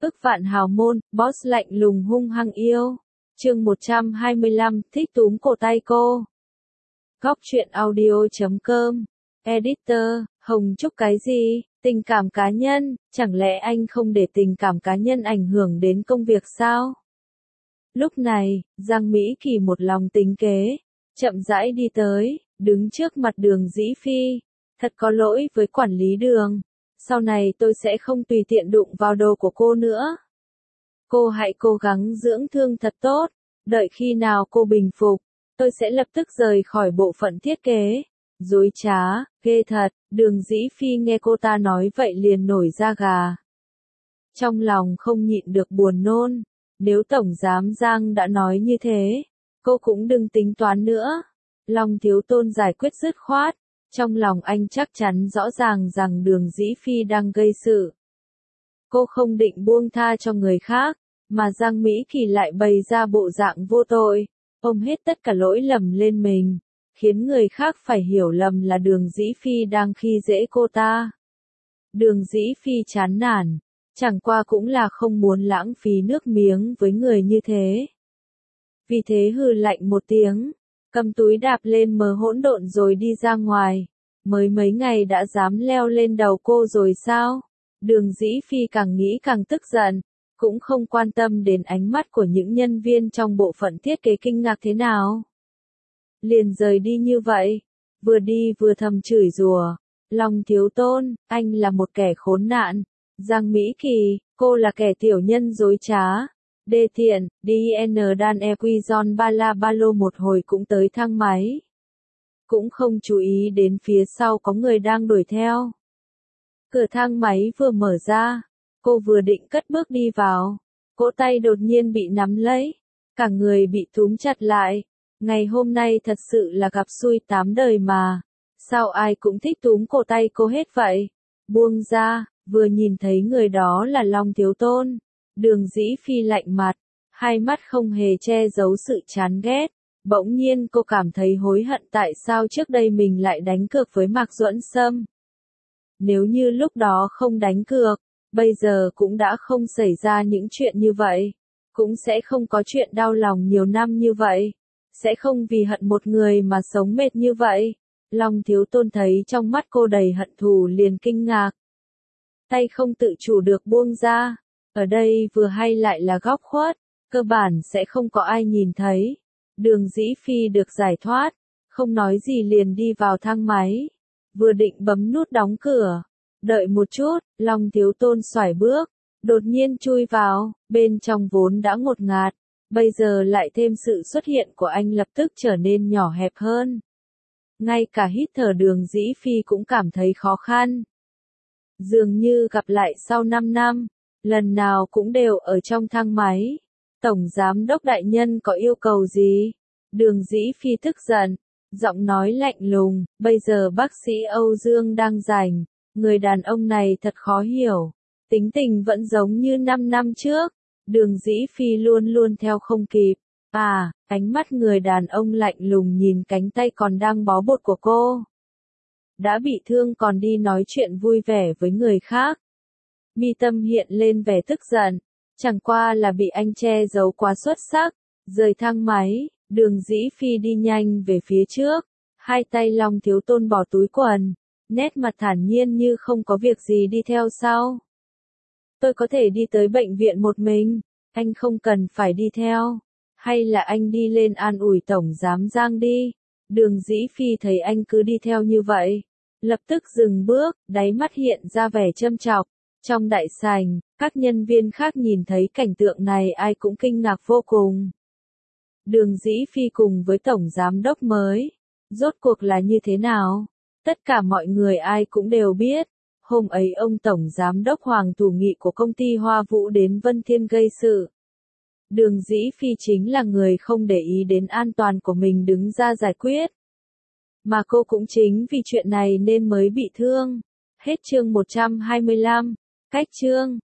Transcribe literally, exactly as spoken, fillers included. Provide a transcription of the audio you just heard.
Ức vạn hào môn, boss lạnh lùng hung hăng yêu. Chương một trăm hai mươi lăm, thích túm cổ tay cô. Góc truyện audio chấm com. Editor, Hồng Trúc cái gì? Tình cảm cá nhân, chẳng lẽ anh không để tình cảm cá nhân ảnh hưởng đến công việc sao? Lúc này, Giang Mỹ Kỳ một lòng tính kế, chậm rãi đi tới, đứng trước mặt Đường Dĩ Phi. Thật có lỗi với quản lý Đường. Sau này tôi sẽ không tùy tiện đụng vào đồ của cô nữa. Cô hãy cố gắng dưỡng thương thật tốt. Đợi khi nào cô bình phục, tôi sẽ lập tức rời khỏi bộ phận thiết kế. Dối trá, ghê thật. Đường Dĩ Phi nghe cô ta nói vậy liền nổi da gà. Trong lòng không nhịn được buồn nôn. Nếu Tổng Giám Giang đã nói như thế, cô cũng đừng tính toán nữa. Long Thiếu Tôn giải quyết dứt khoát. Trong lòng anh chắc chắn rõ ràng rằng Đường Dĩ Phi đang gây sự. Cô không định buông tha cho người khác, mà Giang Mỹ Kỳ lại bày ra bộ dạng vô tội, ôm hết tất cả lỗi lầm lên mình, khiến người khác phải hiểu lầm là Đường Dĩ Phi đang khi dễ cô ta. Đường Dĩ Phi chán nản, chẳng qua cũng là không muốn lãng phí nước miếng với người như thế. Vì thế hừ lạnh một tiếng, cầm túi đạp lên mờ hỗn độn rồi đi ra ngoài. Mới mấy ngày đã dám leo lên đầu cô rồi sao? Đường Dĩ Phi càng nghĩ càng tức giận, cũng không quan tâm đến ánh mắt của những nhân viên trong bộ phận thiết kế kinh ngạc thế nào. Liền rời đi như vậy, vừa đi vừa thầm chửi rủa. Long Thiếu Tôn, anh là một kẻ khốn nạn. Giang Mỹ Kỳ, cô là kẻ tiểu nhân dối trá. Đê tiện, đi en đan e quy giòn ba la ba lô một hồi cũng tới thang máy. Cũng không chú ý đến phía sau có người đang đuổi theo. Cửa thang máy vừa mở ra, cô vừa định cất bước đi vào, cỗ tay đột nhiên bị nắm lấy, cả người bị túm chặt lại. Ngày hôm nay thật sự là gặp xui tám đời mà, sao ai cũng thích túm cổ tay cô hết vậy? Buông ra, vừa nhìn thấy người đó là Long Thiếu Tôn, Đường Dĩ Phi lạnh mặt, hai mắt không hề che giấu sự chán ghét. Bỗng nhiên cô cảm thấy hối hận tại sao trước đây mình lại đánh cược với Mạc Duẫn Sâm. Nếu như lúc đó không đánh cược, bây giờ cũng đã không xảy ra những chuyện như vậy. Cũng sẽ không có chuyện đau lòng nhiều năm như vậy. Sẽ không vì hận một người mà sống mệt như vậy. Long Thiếu Tôn thấy trong mắt cô đầy hận thù liền kinh ngạc. Tay không tự chủ được buông ra. Ở đây vừa hay lại là góc khuất, cơ bản sẽ không có ai nhìn thấy. Đường Dĩ Phi được giải thoát, không nói gì liền đi vào thang máy. Vừa định bấm nút đóng cửa, đợi một chút, Long Thiếu Tôn xoải bước, đột nhiên chui vào, bên trong vốn đã ngột ngạt, bây giờ lại thêm sự xuất hiện của anh lập tức trở nên nhỏ hẹp hơn. Ngay cả hít thở Đường Dĩ Phi cũng cảm thấy khó khăn. Dường như gặp lại sau năm năm, lần nào cũng đều ở trong thang máy. Tổng Giám Đốc đại nhân có yêu cầu gì? Đường Dĩ Phi tức giận, giọng nói lạnh lùng, bây giờ bác sĩ Âu Dương đang rảnh, người đàn ông này thật khó hiểu, tính tình vẫn giống như năm năm trước, Đường Dĩ Phi luôn luôn theo không kịp. À, ánh mắt người đàn ông lạnh lùng nhìn cánh tay còn đang bó bột của cô. Đã bị thương còn đi nói chuyện vui vẻ với người khác. Mi tâm hiện lên vẻ tức giận. Chẳng qua là bị anh che giấu quá xuất sắc, rời thang máy, Đường Dĩ Phi đi nhanh về phía trước, hai tay Long Thiếu Tôn bỏ túi quần, nét mặt thản nhiên như không có việc gì đi theo sau. Tôi có thể đi tới bệnh viện một mình, anh không cần phải đi theo, hay là anh đi lên an ủi Tổng Giám Giang đi. Đường Dĩ Phi thấy anh cứ đi theo như vậy, lập tức dừng bước, đáy mắt hiện ra vẻ châm chọc. Trong đại sảnh, các nhân viên khác nhìn thấy cảnh tượng này ai cũng kinh ngạc vô cùng. Đường Dĩ Phi cùng với Tổng Giám Đốc mới, rốt cuộc là như thế nào? Tất cả mọi người ai cũng đều biết, hôm ấy ông Tổng Giám Đốc Hoàng Thủ Nghị của công ty Hoa Vũ đến Vân Thiên gây sự. Đường Dĩ Phi chính là người không để ý đến an toàn của mình đứng ra giải quyết. Mà cô cũng chính vì chuyện này nên mới bị thương. Hết chương một trăm hai mươi lăm. Cách chương